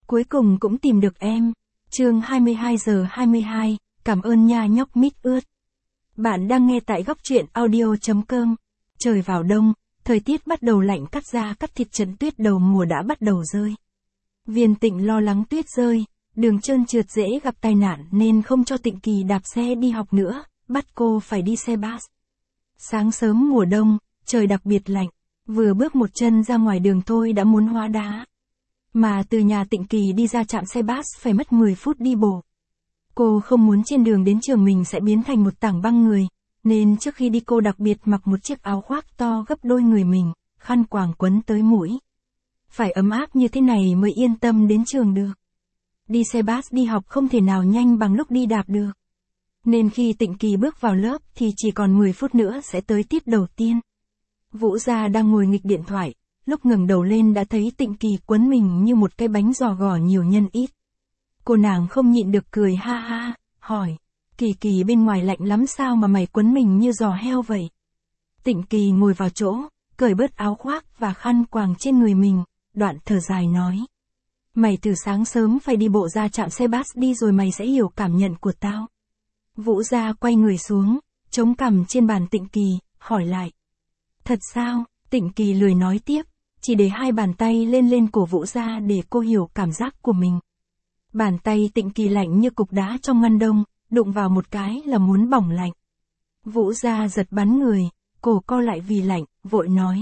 Cuối cùng cũng tìm được em. Chương 22:22, cảm ơn nha nhóc mít ướt. Bạn đang nghe tại góc truyện audio.com. Trời vào đông, thời tiết bắt đầu lạnh cắt da cắt thịt, trận tuyết đầu mùa đã bắt đầu rơi. Viên Tịnh lo lắng tuyết rơi, đường trơn trượt dễ gặp tai nạn nên không cho Tịnh Kỳ đạp xe đi học nữa, bắt cô phải đi xe bus. Sáng sớm mùa đông, trời đặc biệt lạnh, vừa bước một chân ra ngoài đường thôi đã muốn hóa đá. Mà từ nhà Tịnh Kỳ đi ra trạm xe bus phải mất 10 phút đi bộ. Cô không muốn trên đường đến trường mình sẽ biến thành một tảng băng người, nên trước khi đi cô đặc biệt mặc một chiếc áo khoác to gấp đôi người mình, khăn quàng quấn tới mũi. Phải ấm áp như thế này mới yên tâm đến trường được. Đi xe bus đi học không thể nào nhanh bằng lúc đi đạp được. Nên khi Tịnh Kỳ bước vào lớp thì chỉ còn 10 phút nữa sẽ tới tiết đầu tiên. Vũ Gia đang ngồi nghịch điện thoại, lúc ngẩng đầu lên đã thấy Tịnh Kỳ quấn mình như một cái bánh giò gò nhiều nhân ít. Cô nàng không nhịn được cười ha ha, hỏi, Kỳ bên ngoài lạnh lắm sao mà mày quấn mình như giò heo vậy? Tịnh Kỳ ngồi vào chỗ, cởi bớt áo khoác và khăn quàng trên người mình, đoạn thở dài nói. Mày từ sáng sớm phải đi bộ ra trạm xe bus đi rồi mày sẽ hiểu cảm nhận của tao. Vũ Gia quay người xuống, chống cằm trên bàn Tịnh Kỳ, hỏi lại. Thật sao? Tịnh Kỳ lười nói tiếp, chỉ để hai bàn tay lên cổ Vũ Gia để cô hiểu cảm giác của mình. Bàn tay Tịnh Kỳ lạnh như cục đá trong ngăn đông, đụng vào một cái là muốn bỏng lạnh. Vũ Gia giật bắn người, cổ co lại vì lạnh, vội nói.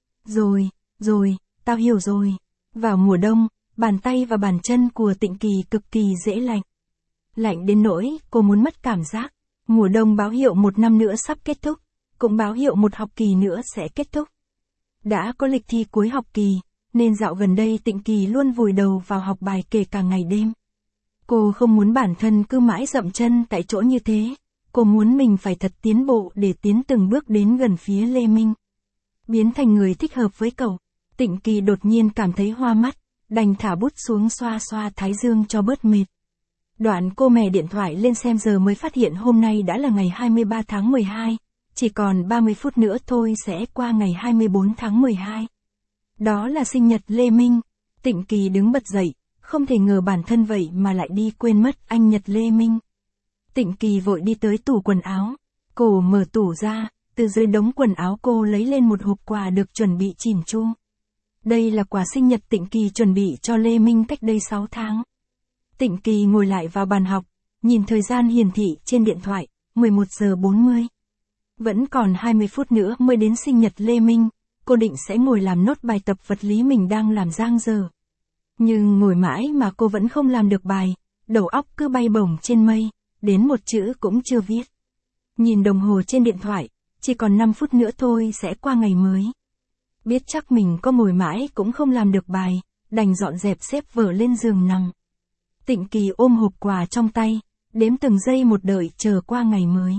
Rồi, tao hiểu rồi. Vào mùa đông, bàn tay và bàn chân của Tịnh Kỳ cực kỳ dễ lạnh. Lạnh đến nỗi cô muốn mất cảm giác. Mùa đông báo hiệu một năm nữa sắp kết thúc, cũng báo hiệu một học kỳ nữa sẽ kết thúc. Đã có lịch thi cuối học kỳ, nên dạo gần đây Tịnh Kỳ luôn vùi đầu vào học bài kể cả ngày đêm. Cô không muốn bản thân cứ mãi dậm chân tại chỗ như thế, cô muốn mình phải thật tiến bộ để tiến từng bước đến gần phía Lê Minh. Biến thành người thích hợp với cậu. Tịnh Kỳ đột nhiên cảm thấy hoa mắt, đành thả bút xuống xoa xoa thái dương cho bớt mệt. Đoạn cô mè điện thoại lên xem giờ mới phát hiện hôm nay đã là ngày 23 tháng 12, chỉ còn 30 phút nữa thôi sẽ qua ngày 24 tháng 12. Đó là sinh nhật Lê Minh. Tịnh Kỳ đứng bật dậy, không thể ngờ bản thân vậy mà lại đi quên mất anh Nhật Lê Minh. Tịnh Kỳ vội đi tới tủ quần áo, cô mở tủ ra, từ dưới đống quần áo cô lấy lên một hộp quà được chuẩn bị chỉn chu. Đây là quà sinh nhật Tịnh Kỳ chuẩn bị cho Lê Minh cách đây 6 tháng. Tịnh Kỳ ngồi lại vào bàn học, nhìn thời gian hiển thị trên điện thoại, 11 giờ 40. Vẫn còn 20 phút nữa mới đến sinh nhật Lê Minh, cô định sẽ ngồi làm nốt bài tập vật lý mình đang làm dang dở. Nhưng ngồi mãi mà cô vẫn không làm được bài, đầu óc cứ bay bổng trên mây, đến một chữ cũng chưa viết. Nhìn đồng hồ trên điện thoại, chỉ còn 5 phút nữa thôi sẽ qua ngày mới. Biết chắc mình có ngồi mãi cũng không làm được bài, đành dọn dẹp xếp vở lên giường nằm. Tịnh Kỳ ôm hộp quà trong tay, đếm từng giây một đợi chờ qua ngày mới.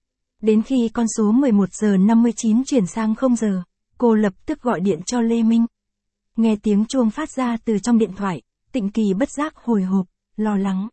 Đến khi con số 11 giờ 59 chuyển sang 0 giờ, cô lập tức gọi điện cho Lê Minh. Nghe tiếng chuông phát ra từ trong điện thoại, Tịnh Kỳ bất giác hồi hộp, lo lắng.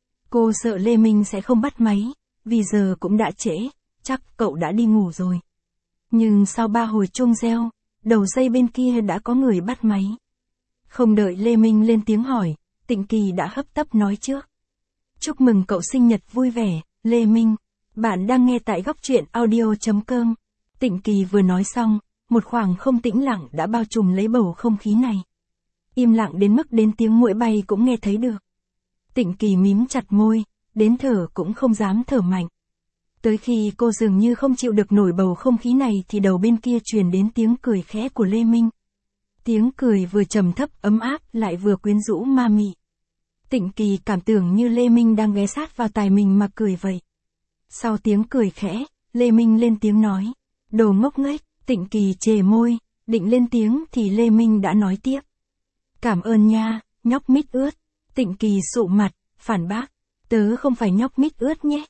Cô sợ Lê Minh sẽ không bắt máy, vì giờ cũng đã trễ, chắc cậu đã đi ngủ rồi. Nhưng sau 3 hồi chuông reo, đầu dây bên kia đã có người bắt máy. Không đợi Lê Minh lên tiếng hỏi, Tịnh Kỳ đã hấp tấp nói trước. Chúc mừng cậu sinh nhật vui vẻ, Lê Minh. Bạn đang nghe tại góc truyện audio.com. Tịnh Kỳ vừa nói xong, một khoảng không tĩnh lặng đã bao trùm lấy bầu không khí này. Im lặng đến mức đến tiếng muỗi bay cũng nghe thấy được. Tịnh Kỳ mím chặt môi, đến thở cũng không dám thở mạnh. Tới khi cô dường như không chịu được nổi bầu không khí này thì đầu bên kia truyền đến tiếng cười khẽ của Lê Minh. Tiếng cười vừa trầm thấp ấm áp lại vừa quyến rũ ma mị. Tịnh Kỳ cảm tưởng như Lê Minh đang ghé sát vào tai mình mà cười vậy. Sau tiếng cười khẽ, Lê Minh lên tiếng nói. Đồ ngốc nghếch. Tịnh Kỳ chề môi, định lên tiếng thì Lê Minh đã nói tiếp. Cảm ơn nha, nhóc mít ướt. Tịnh Kỳ sụ mặt, phản bác. Tớ không phải nhóc mít ướt nhé.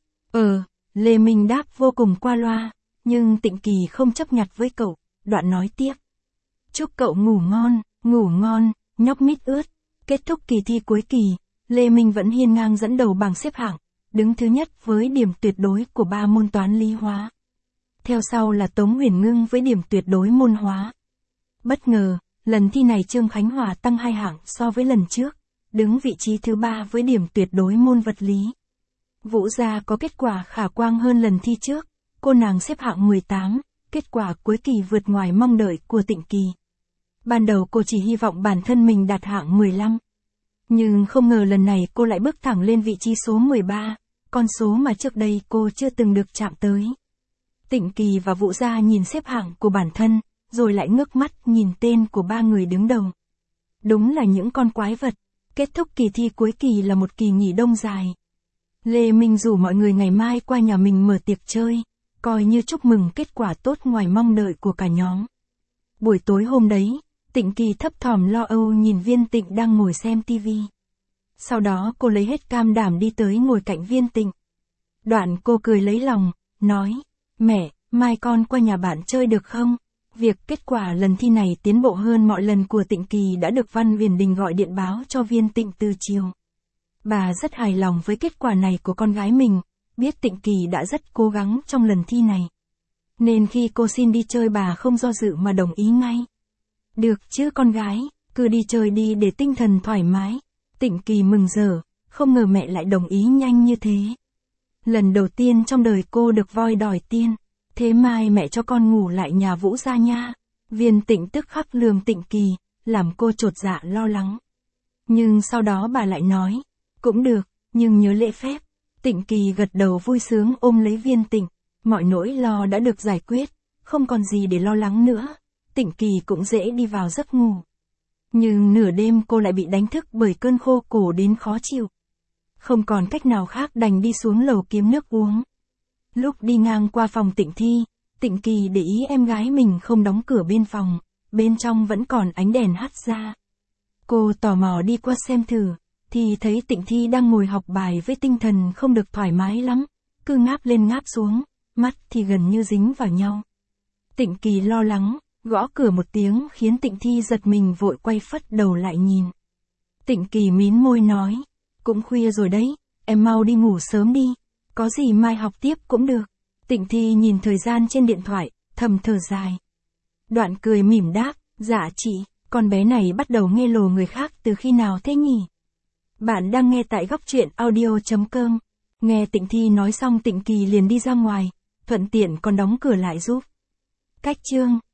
Lê Minh đáp vô cùng qua loa, nhưng Tịnh Kỳ không chấp nhặt với cậu, đoạn nói tiếp. Chúc cậu ngủ ngon, nhóc mít ướt. Kết thúc kỳ thi cuối kỳ, Lê Minh vẫn hiên ngang dẫn đầu bảng xếp hạng, đứng thứ nhất với điểm tuyệt đối của 3 môn toán lý hóa. Theo sau là Tống Huyền Ngưng với điểm tuyệt đối môn hóa. Bất ngờ, lần thi này Trương Khánh Hòa tăng 2 hạng so với lần trước, đứng vị trí thứ 3 với điểm tuyệt đối môn vật lý. Vũ Gia có kết quả khả quan hơn lần thi trước, cô nàng xếp hạng 18, kết quả cuối kỳ vượt ngoài mong đợi của Tịnh Kỳ. Ban đầu cô chỉ hy vọng bản thân mình đạt hạng 15. Nhưng không ngờ lần này cô lại bước thẳng lên vị trí số 13, con số mà trước đây cô chưa từng được chạm tới. Tịnh Kỳ và Vũ Gia nhìn xếp hạng của bản thân, rồi lại ngước mắt nhìn tên của 3 người đứng đầu. Đúng là những con quái vật. Kết thúc kỳ thi cuối kỳ là một kỳ nghỉ đông dài. Lê Minh rủ mọi người ngày mai qua nhà mình mở tiệc chơi, coi như chúc mừng kết quả tốt ngoài mong đợi của cả nhóm. Buổi tối hôm đấy, Tịnh Kỳ thấp thỏm lo âu nhìn Viên Tịnh đang ngồi xem tivi. Sau đó cô lấy hết can đảm đi tới ngồi cạnh Viên Tịnh. Đoạn cô cười lấy lòng, nói, mẹ, mai con qua nhà bạn chơi được không? Việc kết quả lần thi này tiến bộ hơn mọi lần của Tịnh Kỳ đã được Văn Viễn Đình gọi điện báo cho Viên Tịnh từ chiều. Bà rất hài lòng với kết quả này của con gái mình, biết Tịnh Kỳ đã rất cố gắng trong lần thi này. Nên khi cô xin đi chơi bà không do dự mà đồng ý ngay. Được chứ con gái, cứ đi chơi đi để tinh thần thoải mái. Tịnh Kỳ mừng rỡ, không ngờ mẹ lại đồng ý nhanh như thế. Lần đầu tiên trong đời cô được voi đòi tiên. Thế mai mẹ cho con ngủ lại nhà Vũ Gia nha. Viên Tịnh tức khắc lườm Tịnh Kỳ, làm cô chột dạ lo lắng. Nhưng sau đó bà lại nói, cũng được, nhưng nhớ lễ phép. Tịnh Kỳ gật đầu vui sướng ôm lấy Viên Tịnh, mọi nỗi lo đã được giải quyết, không còn gì để lo lắng nữa. Tịnh Kỳ cũng dễ đi vào giấc ngủ. Nhưng nửa đêm cô lại bị đánh thức bởi cơn khô cổ đến khó chịu. Không còn cách nào khác đành đi xuống lầu kiếm nước uống. Lúc đi ngang qua phòng Tịnh Thi, Tịnh Kỳ để ý em gái mình không đóng cửa bên phòng, bên trong vẫn còn ánh đèn hắt ra. Cô tò mò đi qua xem thử, thì thấy Tịnh Thi đang ngồi học bài với tinh thần không được thoải mái lắm, cứ ngáp lên ngáp xuống, mắt thì gần như dính vào nhau. Tịnh Kỳ lo lắng, gõ cửa một tiếng khiến Tịnh Thi giật mình vội quay phất đầu lại nhìn. Tịnh Kỳ mím môi nói, cũng khuya rồi đấy, em mau đi ngủ sớm đi, có gì mai học tiếp cũng được. Tịnh Thi nhìn thời gian trên điện thoại, thầm thở dài. Đoạn cười mỉm đáp, dạ chị, con bé này bắt đầu nghe lồ người khác từ khi nào thế nhỉ? Bạn đang nghe tại góc truyện audio.com. Nghe Tịnh Thi nói xong Tịnh Kỳ liền đi ra ngoài, thuận tiện còn đóng cửa lại giúp. Cách chương